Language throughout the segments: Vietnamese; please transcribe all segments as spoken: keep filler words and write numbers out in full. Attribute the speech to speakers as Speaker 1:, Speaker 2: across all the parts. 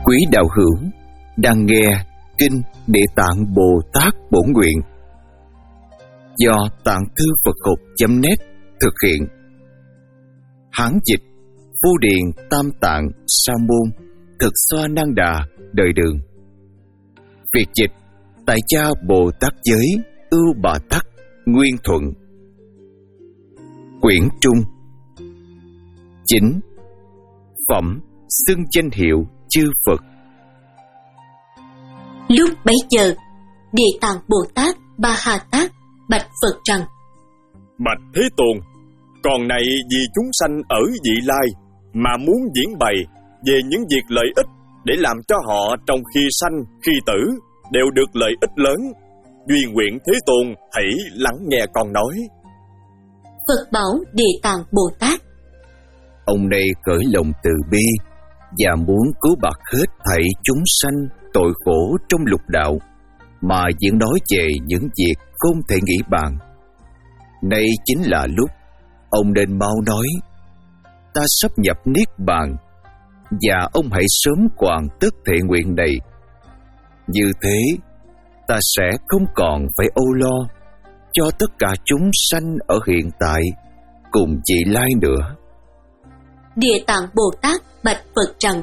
Speaker 1: Quý đạo hữu đang nghe Kinh Địa Tạng Bồ Tát Bổn Nguyện do Tạng Thư Phật Học.net thực hiện. Hán dịch Phú Điền Tam Tạng Sa Môn Thực Xoa Năng Đà Đời Đường. Việt dịch Tại Cha Bồ Tát Giới Ưu Bà Tắc Nguyên Thuận. Quyển Trung. Chính Phẩm xưng danh hiệu chư Phật.
Speaker 2: Lúc bấy giờ, Địa Tạng Bồ Tát Ba Ha Tát bạch Phật rằng:
Speaker 3: Bạch Thế Tôn, còn này vì chúng sanh ở vị lai mà muốn diễn bày về những việc lợi ích để làm cho họ trong khi sanh khi tử đều được lợi ích lớn. Duy nguyện Thế Tôn hãy lắng nghe con nói.
Speaker 2: Phật bảo Địa Tạng Bồ Tát:
Speaker 1: Ông này khởi lòng từ bi và muốn cứu bạc hết thảy chúng sanh tội khổ trong lục đạo, mà vẫn nói về những việc không thể nghĩ bàn. Đây chính là lúc ông nên mau nói: Ta sắp nhập niết bàn, và ông hãy sớm hoàn tất thệ nguyện này. Như thế, ta sẽ không còn phải âu lo cho tất cả chúng sanh ở hiện tại cùng vị lai nữa.
Speaker 2: Địa Tạng Bồ Tát bạch Phật rằng: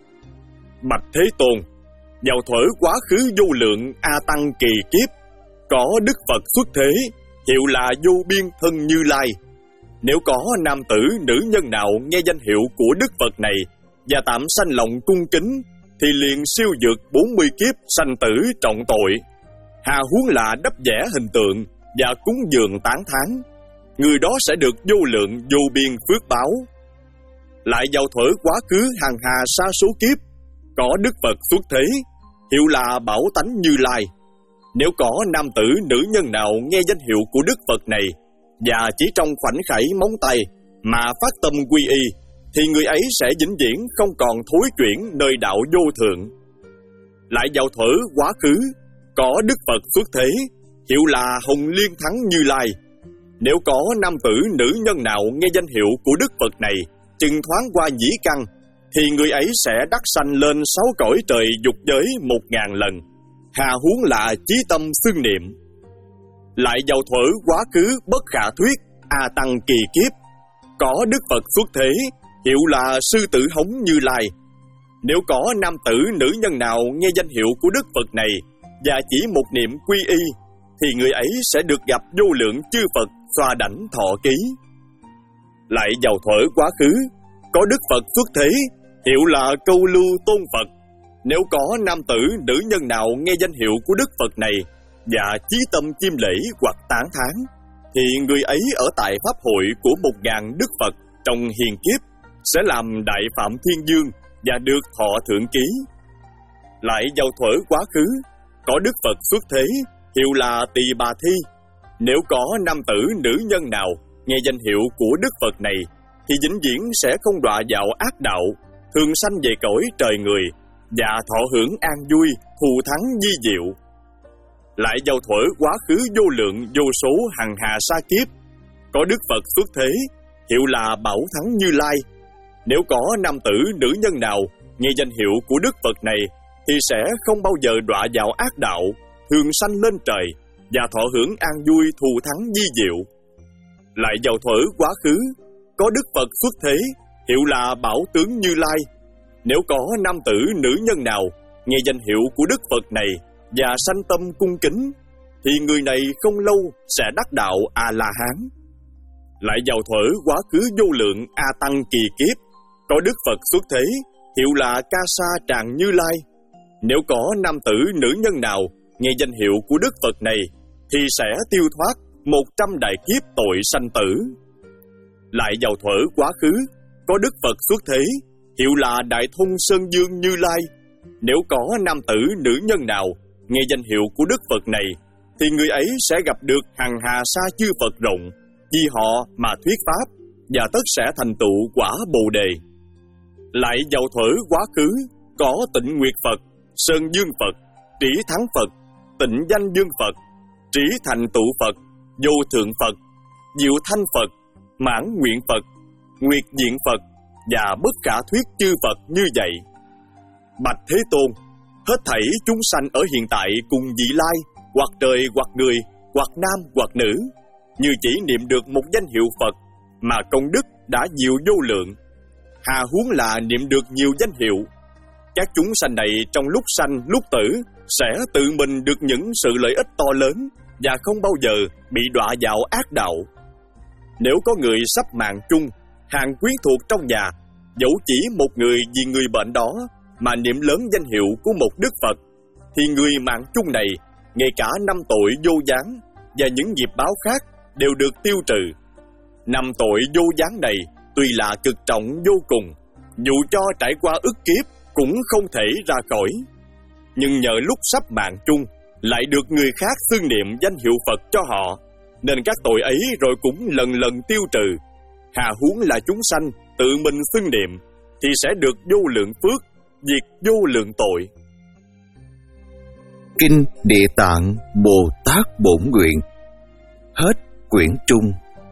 Speaker 3: Bạch Thế Tôn, vào thuở quá khứ vô lượng A Tăng kỳ kiếp, có Đức Phật xuất thế, hiệu là vô biên thân Như Lai. Nếu có nam tử nữ nhân nào nghe danh hiệu của Đức Phật này và tạm sanh lòng cung kính, thì liền siêu vượt bốn mươi kiếp sanh tử trọng tội. Hà huống là đắp vẽ hình tượng và cúng dường tán thán, người đó sẽ được vô lượng vô biên phước báo. Lại vào thuở quá khứ hàng hà sa số kiếp, có Đức Phật xuất thế, hiệu là Bảo Tánh Như Lai. Nếu có nam tử nữ nhân nào nghe danh hiệu của Đức Phật này và chỉ trong khoảnh khải móng tay mà phát tâm quy y, thì người ấy sẽ vĩnh viễn không còn thối chuyển nơi đạo vô thượng. Lại vào thuở quá khứ, có Đức Phật xuất thế, hiệu là Hồng Liên Thắng Như Lai. Nếu có nam tử nữ nhân nào nghe danh hiệu của Đức Phật này chừng thoáng qua nhĩ căn, thì người ấy sẽ đắc sanh lên sáu cõi trời dục giới một ngàn lần. Hà huống là chí tâm xưng niệm. Lại vào thuở quá khứ bất khả thuyết A Tăng kỳ kiếp, có Đức Phật xuất thế, hiệu là Sư Tử Hống Như Lai. Nếu có nam tử nữ nhân nào nghe danh hiệu của Đức Phật này và chỉ một niệm quy y, thì người ấy sẽ được gặp vô lượng chư Phật xoa đảnh thọ ký. Lại vào thuở quá khứ, có Đức Phật xuất thế, hiệu là Câu Lưu Tôn Phật. Nếu có nam tử nữ nhân nào nghe danh hiệu của Đức Phật này và chí tâm chiêm lễ hoặc tán thán, thì người ấy ở tại pháp hội của một ngàn Đức Phật trong hiền kiếp sẽ làm Đại Phạm Thiên Dương và được thọ thượng ký. Lại vào thuở quá khứ, có Đức Phật xuất thế, hiệu là Tỳ Bà Thi. Nếu có nam tử nữ nhân nào nghe danh hiệu của Đức Phật này, thì vĩnh viễn sẽ không đọa vào ác đạo, thường sanh về cõi trời người và thọ hưởng an vui, thù thắng di diệu. Lại vào thuở quá khứ vô lượng vô số hằng hà sa kiếp, có Đức Phật xuất thế, hiệu là Bảo Thắng Như Lai. Nếu có nam tử nữ nhân nào nghe danh hiệu của Đức Phật này, thì sẽ không bao giờ đọa vào ác đạo, thường sanh lên trời và thọ hưởng an vui, thù thắng di diệu. Lại vào thuở quá khứ, có Đức Phật xuất thế, hiệu là Bảo Tướng Như Lai. Nếu có nam tử nữ nhân nào nghe danh hiệu của Đức Phật này và sanh tâm cung kính, thì người này không lâu sẽ đắc đạo A-la-hán. Lại vào thuở quá khứ vô lượng A Tăng kỳ kiếp, có Đức Phật xuất thế, hiệu là Ca Sa Tràng Như Lai. Nếu có nam tử nữ nhân nào nghe danh hiệu của Đức Phật này, thì sẽ tiêu thoát một trăm đại kiếp tội sanh tử. Lại vào thuở quá khứ, có Đức Phật xuất thế, hiệu là Đại Thông Sơn Dương Như Lai. Nếu có nam tử nữ nhân nào nghe danh hiệu của Đức Phật này, thì người ấy sẽ gặp được hằng hà sa chư Phật rộng, vì họ mà thuyết pháp, và tất sẽ thành tựu quả Bồ Đề. Lại vào thuở quá khứ, có Tịnh Nguyệt Phật, Sơn Dương Phật, Trĩ Thắng Phật, Tịnh Danh Dương Phật, Trĩ Thành Tụ Phật, Vô Thượng Phật, Diệu Thanh Phật, Mãn Nguyện Phật, Nguyệt Diện Phật và bất khả thuyết chư Phật như vậy. Bạch Thế Tôn, hết thảy chúng sanh ở hiện tại cùng vị lai, hoặc trời hoặc người, hoặc nam hoặc nữ, như chỉ niệm được một danh hiệu Phật mà công đức đã nhiều vô lượng, hà huống là niệm được nhiều danh hiệu. Các chúng sanh này trong lúc sanh lúc tử sẽ tự mình được những sự lợi ích to lớn và không bao giờ bị đọa vào ác đạo. Nếu có người sắp mạng chung, hàng quyến thuộc trong nhà, dẫu chỉ một người vì người bệnh đó mà niệm lớn danh hiệu của một Đức Phật, thì người mạng chung này, ngay cả năm tội vô gián và những nghiệp báo khác đều được tiêu trừ. Năm tội vô gián này tuy là cực trọng vô cùng, dù cho trải qua ức kiếp cũng không thể ra khỏi. Nhưng nhờ lúc sắp mạng chung lại được người khác xưng niệm danh hiệu Phật cho họ, nên các tội ấy rồi cũng lần lần tiêu trừ. Hà huống là chúng sanh tự mình xưng niệm thì sẽ được vô lượng phước, diệt vô lượng tội.
Speaker 1: Kinh Địa Tạng Bồ Tát Bổn Nguyện. Hết quyển trung.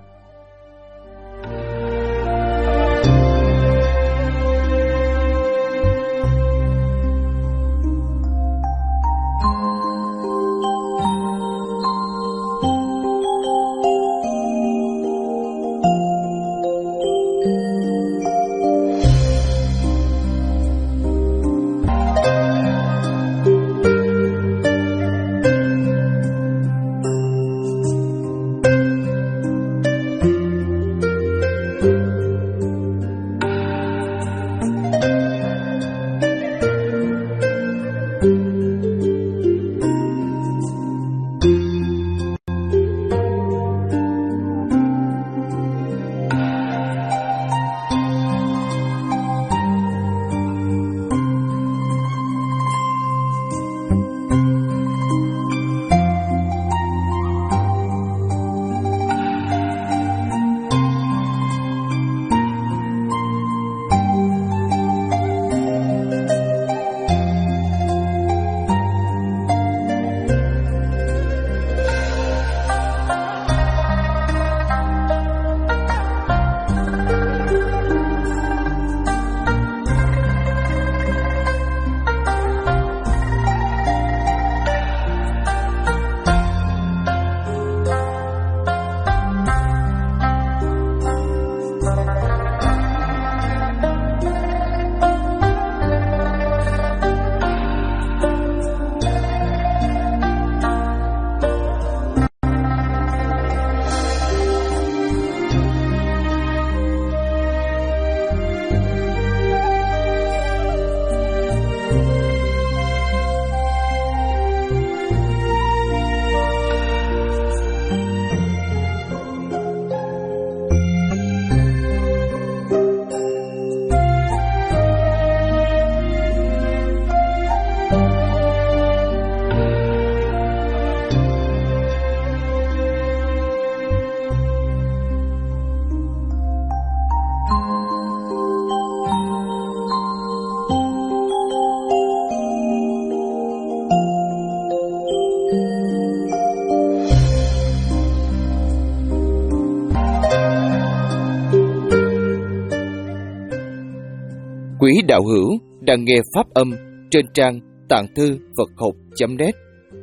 Speaker 4: Quý đạo hữu đang nghe pháp âm trên trang tạng thư Phật học chấm net.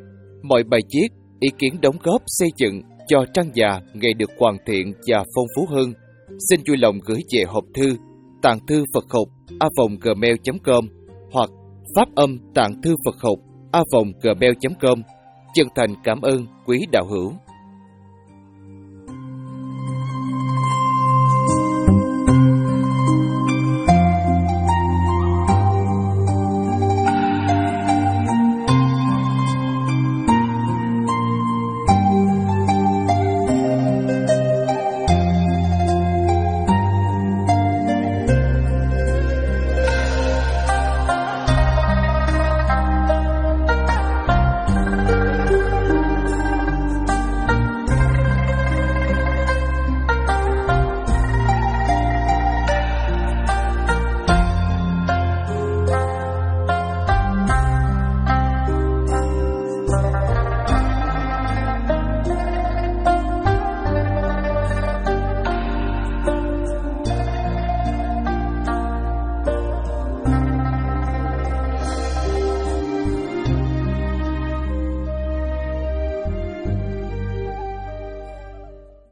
Speaker 4: Mọi bài viết, ý kiến đóng góp xây dựng cho trang già ngày được hoàn thiện và phong phú hơn, xin vui lòng gửi về hộp thư tạng thư Phật học a vòng gmail chấm com hoặc pháp âm tạng thư Phật học a vòng gmail chấm com. Chân thành cảm ơn quý đạo hữu.